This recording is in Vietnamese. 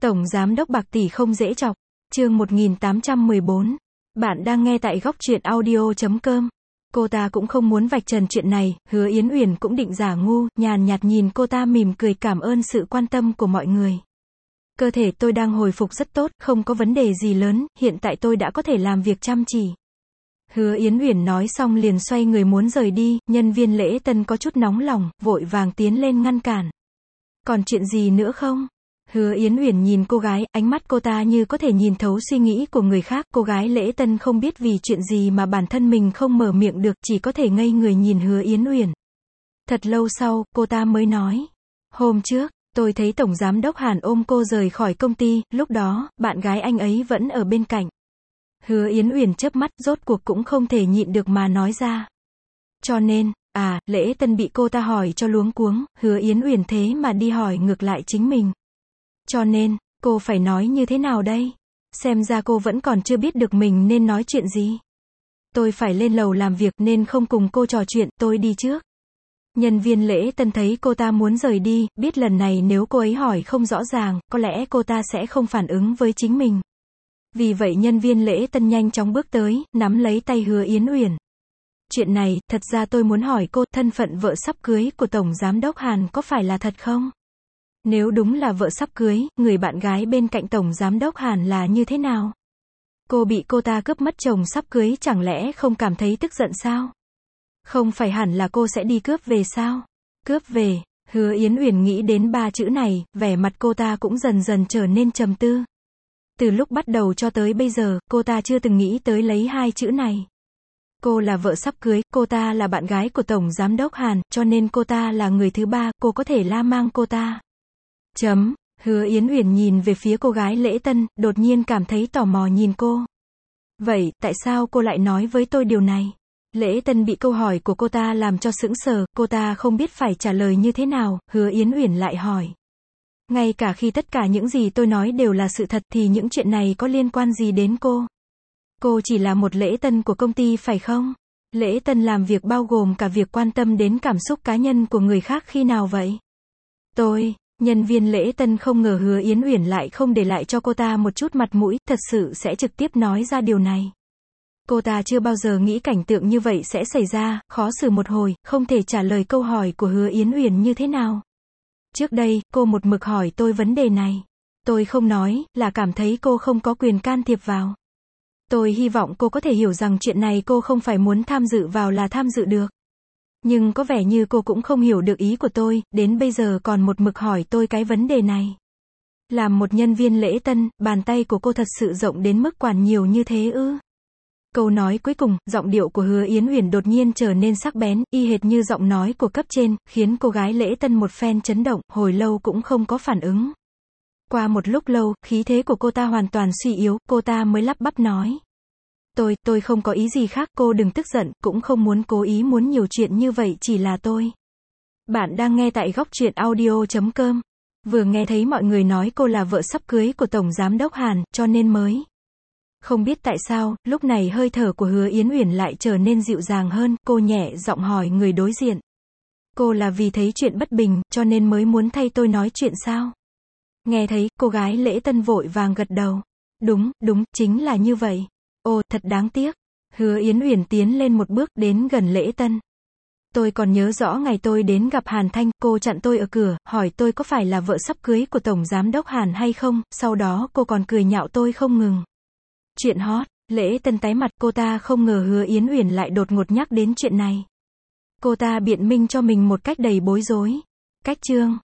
Tổng Giám đốc bạc tỷ không dễ chọc. Chương 1814. Bạn đang nghe tại góc truyện audio.com. Cô ta cũng không muốn vạch trần chuyện này, Hứa Yến Uyển cũng định giả ngu, nhàn nhạt nhìn cô ta mỉm cười cảm ơn sự quan tâm của mọi người. Cơ thể tôi đang hồi phục rất tốt, không có vấn đề gì lớn, hiện tại tôi đã có thể làm việc chăm chỉ. Hứa Yến Uyển nói xong liền xoay người muốn rời đi, nhân viên lễ tân có chút nóng lòng, vội vàng tiến lên ngăn cản. Còn chuyện gì nữa không? Hứa Yến Uyển nhìn cô gái, ánh mắt cô ta như có thể nhìn thấu suy nghĩ của người khác. Cô gái lễ tân không biết vì chuyện gì mà bản thân mình không mở miệng được, chỉ có thể ngây người nhìn Hứa Yến Uyển. Thật lâu sau, cô ta mới nói. Hôm trước, tôi thấy Tổng Giám đốc Hàn ôm cô rời khỏi công ty, lúc đó, bạn gái anh ấy vẫn ở bên cạnh. Hứa Yến Uyển chớp mắt, rốt cuộc cũng không thể nhịn được mà nói ra. Cho nên, lễ tân bị cô ta hỏi cho luống cuống, Hứa Yến Uyển thế mà đi hỏi ngược lại chính mình. Cho nên, cô phải nói như thế nào đây? Xem ra cô vẫn còn chưa biết được mình nên nói chuyện gì. Tôi phải lên lầu làm việc nên không cùng cô trò chuyện, tôi đi trước. Nhân viên lễ tân thấy cô ta muốn rời đi, biết lần này nếu cô ấy hỏi không rõ ràng, có lẽ cô ta sẽ không phản ứng với chính mình. Vì vậy nhân viên lễ tân nhanh chóng bước tới, nắm lấy tay Hứa Yến Uyển. Chuyện này, thật ra tôi muốn hỏi cô, thân phận vợ sắp cưới của Tổng Giám đốc Hàn có phải là thật không? Nếu đúng là vợ sắp cưới, người bạn gái bên cạnh Tổng Giám đốc Hàn là như thế nào? Cô bị cô ta cướp mất chồng sắp cưới chẳng lẽ không cảm thấy tức giận sao? Không phải hẳn là cô sẽ đi cướp về sao? Cướp về, Hứa Yến Uyển nghĩ đến 3 chữ này, vẻ mặt cô ta cũng dần dần trở nên trầm tư. Từ lúc bắt đầu cho tới bây giờ, cô ta chưa từng nghĩ tới lấy 2 chữ này. Cô là vợ sắp cưới, cô ta là bạn gái của Tổng Giám đốc Hàn, cho nên cô ta là người thứ ba, cô có thể la mang cô ta. Hứa Yến Uyển nhìn về phía cô gái lễ tân, đột nhiên cảm thấy tò mò nhìn cô. Vậy, tại sao cô lại nói với tôi điều này? Lễ tân bị câu hỏi của cô ta làm cho sững sờ, cô ta không biết phải trả lời như thế nào, Hứa Yến Uyển lại hỏi. Ngay cả khi tất cả những gì tôi nói đều là sự thật thì những chuyện này có liên quan gì đến cô? Cô chỉ là một lễ tân của công ty phải không? Lễ tân làm việc bao gồm cả việc quan tâm đến cảm xúc cá nhân của người khác khi nào vậy? Nhân viên lễ tân không ngờ Hứa Yến Uyển lại không để lại cho cô ta một chút mặt mũi, thật sự sẽ trực tiếp nói ra điều này. Cô ta chưa bao giờ nghĩ cảnh tượng như vậy sẽ xảy ra, khó xử một hồi, không thể trả lời câu hỏi của Hứa Yến Uyển như thế nào. Trước đây, cô một mực hỏi tôi vấn đề này. Tôi không nói, là cảm thấy cô không có quyền can thiệp vào. Tôi hy vọng cô có thể hiểu rằng chuyện này cô không phải muốn tham dự vào là tham dự được. Nhưng có vẻ như cô cũng không hiểu được ý của tôi, đến bây giờ còn một mực hỏi tôi cái vấn đề này. Làm một nhân viên lễ tân, bàn tay của cô thật sự rộng đến mức quản nhiều như thế ư? Câu nói cuối cùng, giọng điệu của Hứa Yến Uyển đột nhiên trở nên sắc bén, y hệt như giọng nói của cấp trên, khiến cô gái lễ tân một phen chấn động, hồi lâu cũng không có phản ứng. Qua một lúc lâu, khí thế của cô ta hoàn toàn suy yếu, cô ta mới lắp bắp nói. Tôi không có ý gì khác, cô đừng tức giận, cũng không muốn cố ý muốn nhiều chuyện như vậy, chỉ là tôi. Bạn đang nghe tại góc truyện audio.com. Vừa nghe thấy mọi người nói cô là vợ sắp cưới của Tổng Giám đốc Hàn, cho nên mới. Không biết tại sao, lúc này hơi thở của Hứa Yến Uyển lại trở nên dịu dàng hơn, cô nhẹ giọng hỏi người đối diện. Cô là vì thấy chuyện bất bình, cho nên mới muốn thay tôi nói chuyện sao? Nghe thấy, cô gái lễ tân vội vàng gật đầu. Đúng, chính là như vậy. Ồ, thật đáng tiếc. Hứa Yến Uyển tiến lên một bước, đến gần lễ tân. Tôi còn nhớ rõ ngày tôi đến gặp Hàn Thanh, cô chặn tôi ở cửa, hỏi tôi có phải là vợ sắp cưới của Tổng Giám đốc Hàn hay không, sau đó cô còn cười nhạo tôi không ngừng. Chuyện hot, lễ tân tái mặt, cô ta không ngờ Hứa Yến Uyển lại đột ngột nhắc đến chuyện này. Cô ta biện minh cho mình một cách đầy bối rối. Cách chương